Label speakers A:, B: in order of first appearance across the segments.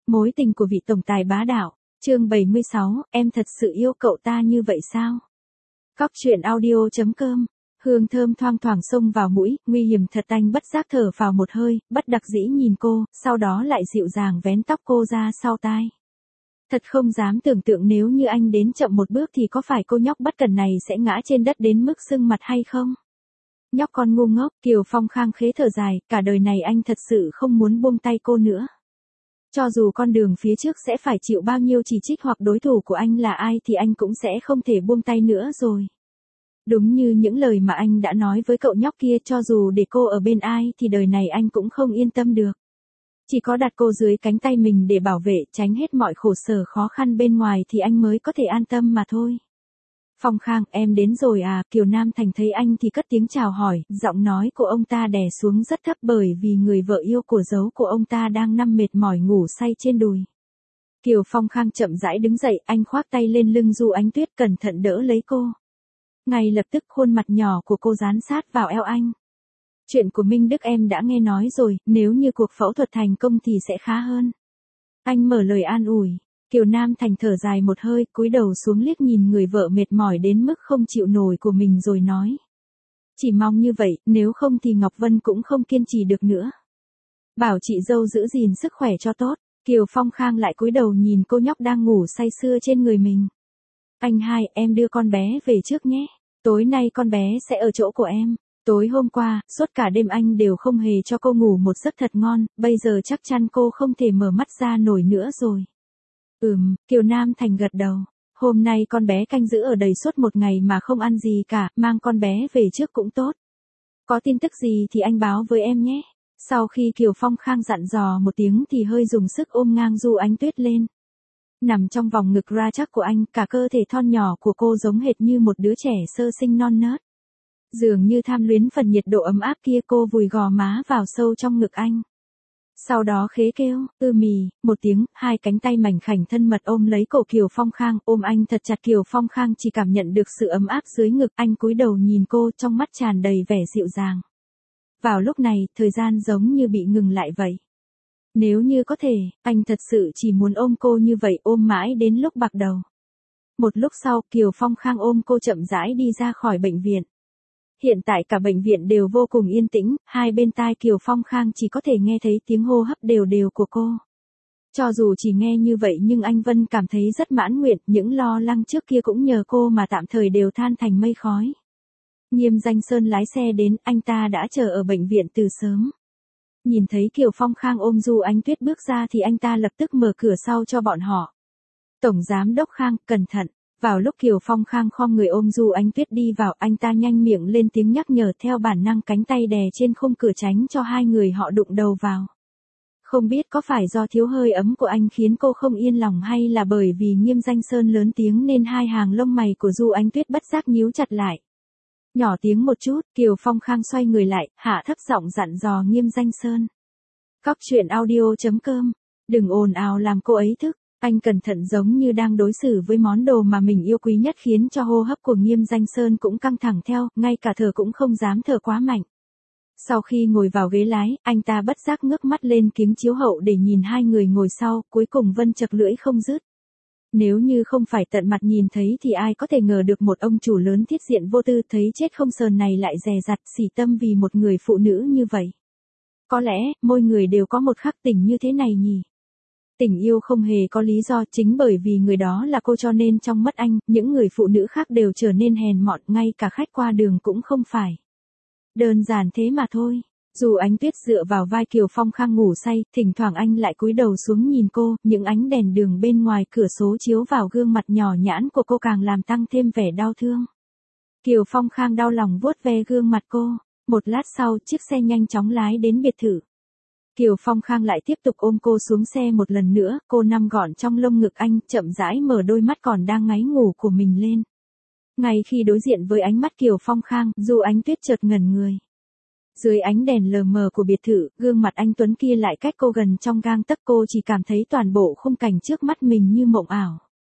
A: Mối tình của vị tổng tài bá đạo, chương 76, em thật sự yêu cậu ta như vậy sao? Cóc truyện audio.com, hương thơm thoang thoảng xông vào mũi, nguy hiểm thật, anh bất giác thở vào một hơi, bất đắc dĩ nhìn cô, sau đó lại dịu dàng vén tóc cô ra sau tai. Thật không dám tưởng tượng nếu như anh đến chậm một bước thì có phải cô nhóc bất cẩn này sẽ ngã trên đất đến mức sưng mặt hay không? Nhóc con ngu ngốc, Kiều Phong khang khế thở dài, cả đời này anh thật sự không muốn buông tay cô nữa. Cho dù con đường phía trước sẽ phải chịu bao nhiêu chỉ trích hoặc đối thủ của anh là ai thì anh cũng sẽ không thể buông tay nữa rồi. Đúng như những lời mà anh đã nói với cậu nhóc kia, cho dù để cô ở bên ai thì đời này anh cũng không yên tâm được. Chỉ có đặt cô dưới cánh tay mình để bảo vệ, tránh hết mọi khổ sở khó khăn bên ngoài thì anh mới có thể an tâm mà thôi. Phong Khang, em đến rồi à? Kiều Nam Thành thấy anh thì cất tiếng chào hỏi, giọng nói của ông ta đè xuống rất thấp bởi vì người vợ yêu của dấu của ông ta đang nằm mệt mỏi ngủ say trên đùi. Kiều Phong Khang chậm rãi đứng dậy, anh khoác tay lên lưng Du Ánh Tuyết cẩn thận đỡ lấy cô. Ngay lập tức khuôn mặt nhỏ của cô dán sát vào eo anh. Chuyện của Minh Đức em đã nghe nói rồi, nếu như cuộc phẫu thuật thành công thì sẽ khá hơn. Anh mở lời an ủi. Kiều Nam Thành thở dài một hơi, cúi đầu xuống liếc nhìn người vợ mệt mỏi đến mức không chịu nổi của mình rồi nói. Chỉ mong như vậy, nếu không thì Ngọc Vân cũng không kiên trì được nữa. Bảo chị dâu giữ gìn sức khỏe cho tốt. Kiều Phong Khang lại cúi đầu nhìn cô nhóc đang ngủ say sưa trên người mình. Anh hai, em đưa con bé về trước nhé. Tối nay con bé sẽ ở chỗ của em. Tối hôm qua, suốt cả đêm anh đều không hề cho cô ngủ một giấc thật ngon, bây giờ chắc chắn cô không thể mở mắt ra nổi nữa rồi. Kiều Nam Thành gật đầu. Hôm nay con bé canh giữ ở đây suốt một ngày mà không ăn gì cả, mang con bé về trước cũng tốt. Có tin tức gì thì anh báo với em nhé. Sau khi Kiều Phong Khang dặn dò một tiếng thì hơi dùng sức ôm ngang Du Ánh Tuyết lên. Nằm trong vòng ngực ra chắc của anh, cả cơ thể thon nhỏ của cô giống hệt như một đứa trẻ sơ sinh non nớt. Dường như tham luyến phần nhiệt độ ấm áp kia, cô vùi gò má vào sâu trong ngực anh. Sau đó khế kêu, một tiếng, hai cánh tay mảnh khảnh thân mật ôm lấy cổ Kiều Phong Khang, ôm anh thật chặt. Kiều Phong Khang chỉ cảm nhận được sự ấm áp dưới ngực, anh cúi đầu nhìn cô, trong mắt tràn đầy vẻ dịu dàng. Vào lúc này, thời gian giống như bị ngừng lại vậy. Nếu như có thể, anh thật sự chỉ muốn ôm cô như vậy, ôm mãi đến lúc bạc đầu. Một lúc sau, Kiều Phong Khang ôm cô chậm rãi đi ra khỏi bệnh viện. Hiện tại cả bệnh viện đều vô cùng yên tĩnh, hai bên tai Kiều Phong Khang chỉ có thể nghe thấy tiếng hô hấp đều đều của cô. Cho dù chỉ nghe như vậy nhưng anh Vân cảm thấy rất mãn nguyện, những lo lắng trước kia cũng nhờ cô mà tạm thời đều than thành mây khói. Nghiêm Danh Sơn lái xe đến, anh ta đã chờ ở bệnh viện từ sớm. Nhìn thấy Kiều Phong Khang ôm Du Ánh Tuyết bước ra thì anh ta lập tức mở cửa sau cho bọn họ. Tổng giám đốc Khang, cẩn thận. Vào lúc Kiều Phong Khang khom người ôm Du Ánh Tuyết đi vào, anh ta nhanh miệng lên tiếng nhắc nhở, theo bản năng cánh tay đè trên khung cửa tránh cho hai người họ đụng đầu vào. Không biết có phải do thiếu hơi ấm của anh khiến cô không yên lòng hay là bởi vì Nghiêm Danh Sơn lớn tiếng nên hai hàng lông mày của Du Ánh Tuyết bất giác nhíu chặt lại. Nhỏ tiếng một chút, Kiều Phong Khang xoay người lại, hạ thấp giọng dặn dò Nghiêm Danh Sơn. Cóc truyện audio.com, đừng ồn ào làm cô ấy thức. Anh cẩn thận giống như đang đối xử với món đồ mà mình yêu quý nhất, khiến cho hô hấp của Nghiêm Danh Sơn cũng căng thẳng theo, ngay cả thở cũng không dám thở quá mạnh. Sau khi ngồi vào ghế lái, anh ta bất giác ngước mắt lên kính chiếu hậu để nhìn hai người ngồi sau, cuối cùng Vân chật lưỡi không dứt. Nếu như không phải tận mặt nhìn thấy thì ai có thể ngờ được một ông chủ lớn thiết diện vô tư thấy chết không sờn này lại dè dặt xỉ tâm vì một người phụ nữ như vậy. Có lẽ, mỗi người đều có một khắc tình như thế này nhỉ. Tình yêu không hề có lý do, chính bởi vì người đó là cô cho nên trong mắt anh, những người phụ nữ khác đều trở nên hèn mọn, ngay cả khách qua đường cũng không phải. Đơn giản thế mà thôi. Dù Ánh Tuyết dựa vào vai Kiều Phong Khang ngủ say, thỉnh thoảng anh lại cúi đầu xuống nhìn cô, những ánh đèn đường bên ngoài cửa sổ chiếu vào gương mặt nhỏ nhãn của cô càng làm tăng thêm vẻ đau thương. Kiều Phong Khang đau lòng vuốt ve gương mặt cô. Một lát sau, chiếc xe nhanh chóng lái đến biệt thự. Kiều Phong Khang lại tiếp tục ôm cô xuống xe một lần nữa, cô nằm gọn trong lông ngực anh, chậm rãi mở đôi mắt còn đang ngáy ngủ của mình lên. Ngay khi đối diện với ánh mắt Kiều Phong Khang, Du Ánh Tuyết chợt ngẩn người. Dưới ánh đèn lờ mờ của biệt thự, gương mặt anh tuấn kia lại cách cô gần trong gang tấc, cô chỉ cảm thấy toàn bộ khung cảnh trước mắt mình như mộng ảo.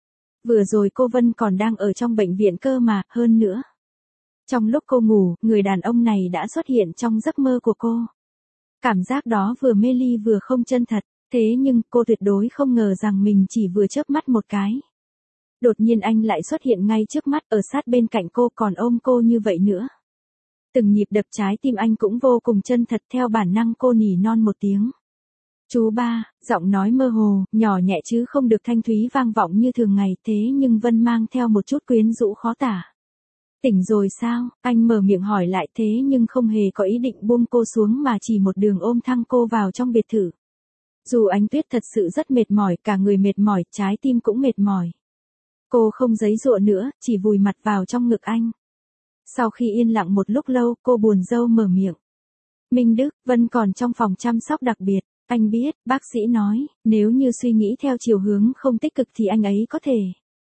A: Vừa rồi cô Vân còn đang ở trong bệnh viện cơ mà, hơn nữa. Trong lúc cô ngủ, người đàn ông này đã xuất hiện trong giấc mơ của cô. Cảm giác đó vừa mê ly vừa không chân thật. Thế nhưng cô tuyệt đối không ngờ rằng mình chỉ vừa chớp mắt một cái. Đột nhiên anh lại xuất hiện ngay trước mắt, ở sát bên cạnh cô, còn ôm cô như vậy nữa. Từng nhịp đập trái tim anh cũng vô cùng chân thật, theo bản năng cô nỉ non một tiếng. Chú ba, giọng nói mơ hồ, nhỏ nhẹ chứ không được thanh thúy vang vọng như thường ngày, thế nhưng vẫn mang theo một chút quyến rũ khó tả. Tỉnh rồi sao? Anh mở miệng hỏi lại, thế nhưng không hề có ý định buông cô xuống mà chỉ một đường ôm thăng cô vào trong biệt thự. Dù Ánh Tuyết thật sự rất mệt mỏi, cả người mệt mỏi, trái tim cũng mệt mỏi. Cô không giãy giụa nữa, chỉ vùi mặt vào trong ngực anh. Sau khi yên lặng một lúc lâu, cô buồn rầu mở miệng. Minh Đức, Vân còn trong phòng chăm sóc đặc biệt. Anh biết, bác sĩ nói, nếu như suy nghĩ theo chiều hướng không tích cực thì anh ấy có thể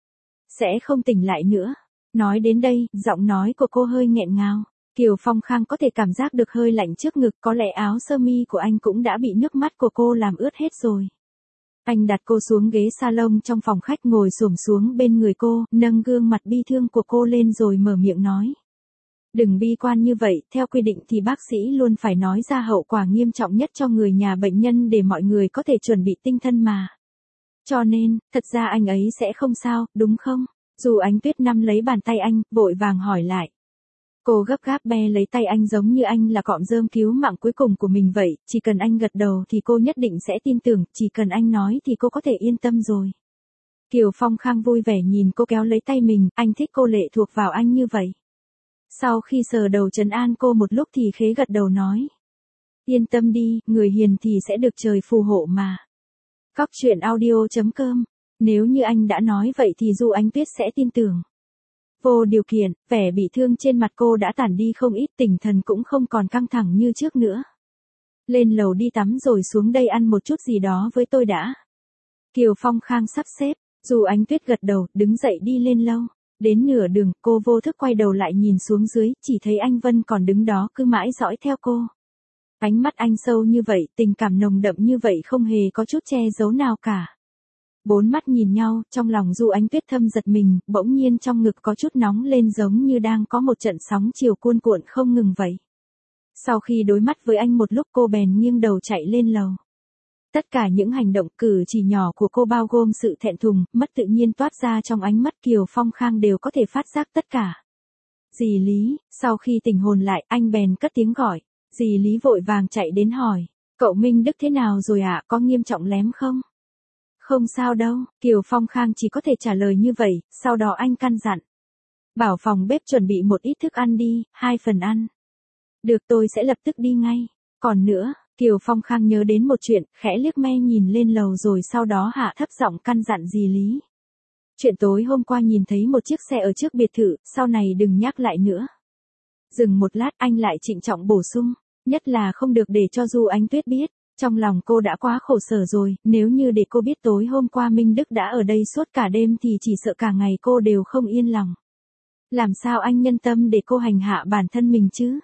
A: sẽ không tỉnh lại nữa. Nói đến đây, giọng nói của cô hơi nghẹn ngào. Kiều Phong Khang có thể cảm giác được hơi lạnh trước ngực, có lẽ áo sơ mi của anh cũng đã bị nước mắt của cô làm ướt hết rồi. Anh đặt cô xuống ghế salon trong phòng khách, ngồi xổm xuống bên người cô, nâng gương mặt bi thương của cô lên rồi mở miệng nói. Đừng bi quan như vậy, theo quy định thì bác sĩ luôn phải nói ra hậu quả nghiêm trọng nhất cho người nhà bệnh nhân để mọi người có thể chuẩn bị tinh thần mà. Cho nên, thật ra anh ấy sẽ không sao, đúng không? Dù Ánh Tuyết nắm lấy bàn tay anh, vội vàng hỏi lại. Cô gấp gáp be lấy tay anh giống như anh là cọng rơm cứu mạng cuối cùng của mình vậy, chỉ cần anh gật đầu thì cô nhất định sẽ tin tưởng, chỉ cần anh nói thì cô có thể yên tâm rồi. Kiều Phong Khang vui vẻ nhìn cô kéo lấy tay mình, anh thích cô lệ thuộc vào anh như vậy. Sau khi sờ đầu trấn an cô một lúc thì khế gật đầu nói. Yên tâm đi, người hiền thì sẽ được trời phù hộ mà. Cóc truyện audio.com. Nếu như anh đã nói vậy thì dù Ánh Tuyết sẽ tin tưởng. Vô điều kiện, vẻ bị thương trên mặt cô đã tản đi không ít, tinh thần cũng không còn căng thẳng như trước nữa. Lên lầu đi tắm rồi xuống đây ăn một chút gì đó với tôi đã. Kiều Phong Khang sắp xếp, dù Ánh Tuyết gật đầu, đứng dậy đi lên lầu. Đến nửa đường, cô vô thức quay đầu lại nhìn xuống dưới, chỉ thấy anh Vân còn đứng đó cứ mãi dõi theo cô. Ánh mắt anh sâu như vậy, tình cảm nồng đậm như vậy không hề có chút che giấu nào cả. Bốn mắt nhìn nhau, trong lòng dù Ánh Tuyết thâm giật mình, bỗng nhiên trong ngực có chút nóng lên giống như đang có một trận sóng chiều cuồn cuộn không ngừng vậy. Sau khi đối mắt với anh một lúc cô bèn nghiêng đầu chạy lên lầu. Tất cả những hành động cử chỉ nhỏ của cô bao gồm sự thẹn thùng, mất tự nhiên toát ra trong ánh mắt Kiều Phong Khang đều có thể phát giác tất cả. Dì Lý, sau khi tỉnh hồn lại, anh bèn cất tiếng gọi. Dì Lý vội vàng chạy đến hỏi, cậu Minh Đức thế nào rồi ạ, có nghiêm trọng lắm không? Không sao đâu, Kiều Phong Khang chỉ có thể trả lời như vậy, sau đó anh căn dặn. Bảo phòng bếp chuẩn bị một ít thức ăn đi, 2 phần ăn. Được, tôi sẽ lập tức đi ngay. Còn nữa, Kiều Phong Khang nhớ đến một chuyện, khẽ liếc me nhìn lên lầu rồi sau đó hạ thấp giọng căn dặn dì Lý. Chuyện tối hôm qua nhìn thấy một chiếc xe ở trước biệt thự, sau này đừng nhắc lại nữa. Dừng một lát anh lại trịnh trọng bổ sung, nhất là không được để cho dù Ánh Tuyết biết. Trong lòng cô đã quá khổ sở rồi, nếu như để cô biết tối hôm qua Minh Đức đã ở đây suốt cả đêm thì chỉ sợ cả ngày cô đều không yên lòng. Làm sao anh nhân tâm để cô hành hạ bản thân mình chứ?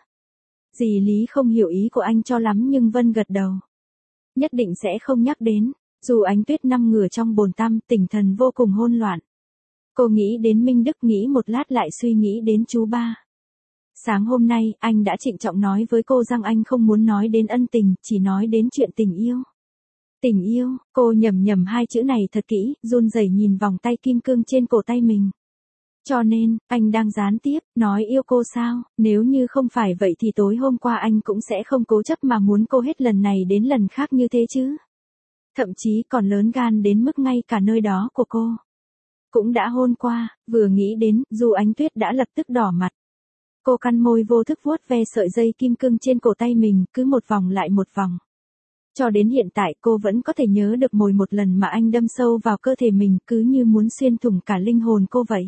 A: Dì Lý không hiểu ý của anh cho lắm nhưng Vân gật đầu. Nhất định sẽ không nhắc đến, dù Ánh Tuyết nằm ngửa trong bồn tắm, tinh thần vô cùng hỗn loạn. Cô nghĩ đến Minh Đức, nghĩ một lát lại suy nghĩ đến chú ba. Sáng hôm nay, anh đã trịnh trọng nói với cô rằng anh không muốn nói đến ân tình, chỉ nói đến chuyện tình yêu. Tình yêu, cô nhầm 2 chữ này thật kỹ, run rẩy nhìn vòng tay kim cương trên cổ tay mình. Cho nên, anh đang gián tiếp, nói yêu cô sao, nếu như không phải vậy thì tối hôm qua anh cũng sẽ không cố chấp mà muốn cô hết lần này đến lần khác như thế chứ. Thậm chí còn lớn gan đến mức ngay cả nơi đó của cô cũng đã hôn qua, vừa nghĩ đến, dù Ánh Tuyết đã lập tức đỏ mặt. Cô cắn môi vô thức vuốt ve sợi dây kim cương trên cổ tay mình, cứ một vòng lại một vòng. Cho đến hiện tại cô vẫn có thể nhớ được mỗi một lần mà anh đâm sâu vào cơ thể mình, cứ như muốn xuyên thủng cả linh hồn cô vậy.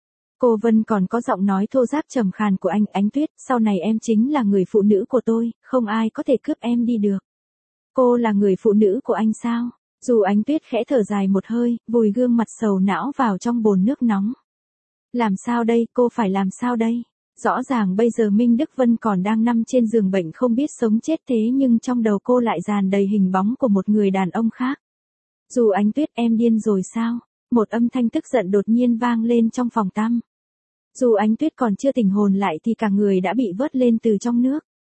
A: Cô Vân còn có giọng nói thô ráp trầm khàn của anh, Ánh Tuyết, sau này em chính là người phụ nữ của tôi, không ai có thể cướp em đi được. Cô là người phụ nữ của anh sao? Dù Ánh Tuyết khẽ thở dài một hơi, vùi gương mặt sầu não vào trong bồn nước nóng. Làm sao đây, cô phải làm sao đây? Rõ ràng bây giờ Minh Đức Vân còn đang nằm trên giường bệnh không biết sống chết, thế nhưng trong đầu cô lại dàn đầy hình bóng của một người đàn ông khác. Dù Ánh Tuyết, em điên rồi sao? Một âm thanh tức giận đột nhiên vang lên trong phòng tắm. Dù Ánh Tuyết còn chưa tỉnh hồn lại thì cả người đã bị vớt lên từ trong nước.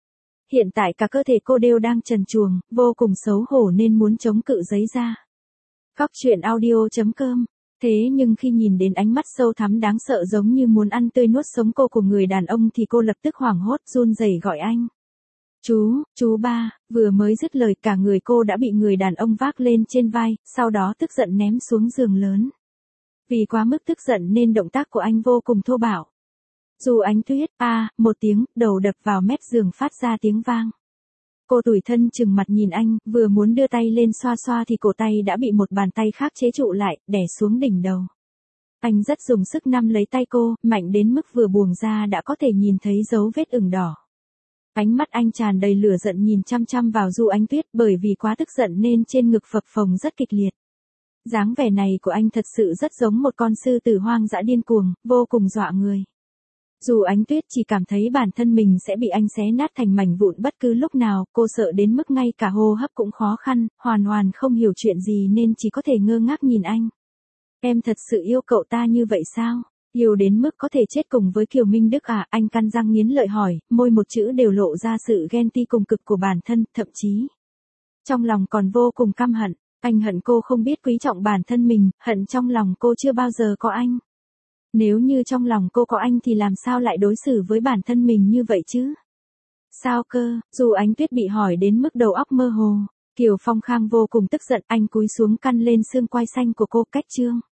A: Hiện tại cả cơ thể cô đều đang trần truồng, vô cùng xấu hổ nên muốn chống cự giấy ra. Góc truyện audio.com. Thế nhưng khi nhìn đến ánh mắt sâu thẳm đáng sợ giống như muốn ăn tươi nuốt sống cô của người đàn ông thì cô lập tức hoảng hốt run rẩy gọi anh. Chú ba, vừa mới dứt lời cả người cô đã bị người đàn ông vác lên trên vai, sau đó tức giận ném xuống giường lớn. Vì quá mức tức giận nên động tác của anh vô cùng thô bạo. Dù Ánh Tuyết, một tiếng, đầu đập vào mép giường phát ra tiếng vang. Cô tủi thân chừng mặt nhìn anh, vừa muốn đưa tay lên xoa xoa thì cổ tay đã bị một bàn tay khác chế trụ lại, đè xuống đỉnh đầu. Anh rất dùng sức nắm lấy tay cô, mạnh đến mức vừa buông ra đã có thể nhìn thấy dấu vết ửng đỏ. Ánh mắt anh tràn đầy lửa giận nhìn chăm chăm vào Du Ánh Tuyết, bởi vì quá tức giận nên trên ngực phập phồng rất kịch liệt. Dáng vẻ này của anh thật sự rất giống một con sư tử hoang dã điên cuồng, vô cùng dọa người. Du Ánh Tuyết chỉ cảm thấy bản thân mình sẽ bị anh xé nát thành mảnh vụn bất cứ lúc nào, cô sợ đến mức ngay cả hô hấp cũng khó khăn, hoàn không hiểu chuyện gì nên chỉ có thể ngơ ngác nhìn anh. Em thật sự yêu cậu ta như vậy sao? Yêu đến mức có thể chết cùng với Kiều Minh Đức à? Anh cắn răng nghiến lợi hỏi, môi một chữ đều lộ ra sự ghen ti cùng cực của bản thân, thậm chí trong lòng còn vô cùng căm hận. Anh hận cô không biết quý trọng bản thân mình, hận trong lòng cô chưa bao giờ có anh. Nếu như trong lòng cô có anh thì làm sao lại đối xử với bản thân mình như vậy chứ? Sao cơ? Dù Ánh Tuyết bị hỏi đến mức đầu óc mơ hồ, Kiều Phong Khang vô cùng tức giận, anh cúi xuống căn lên xương quai xanh của cô. Cách chương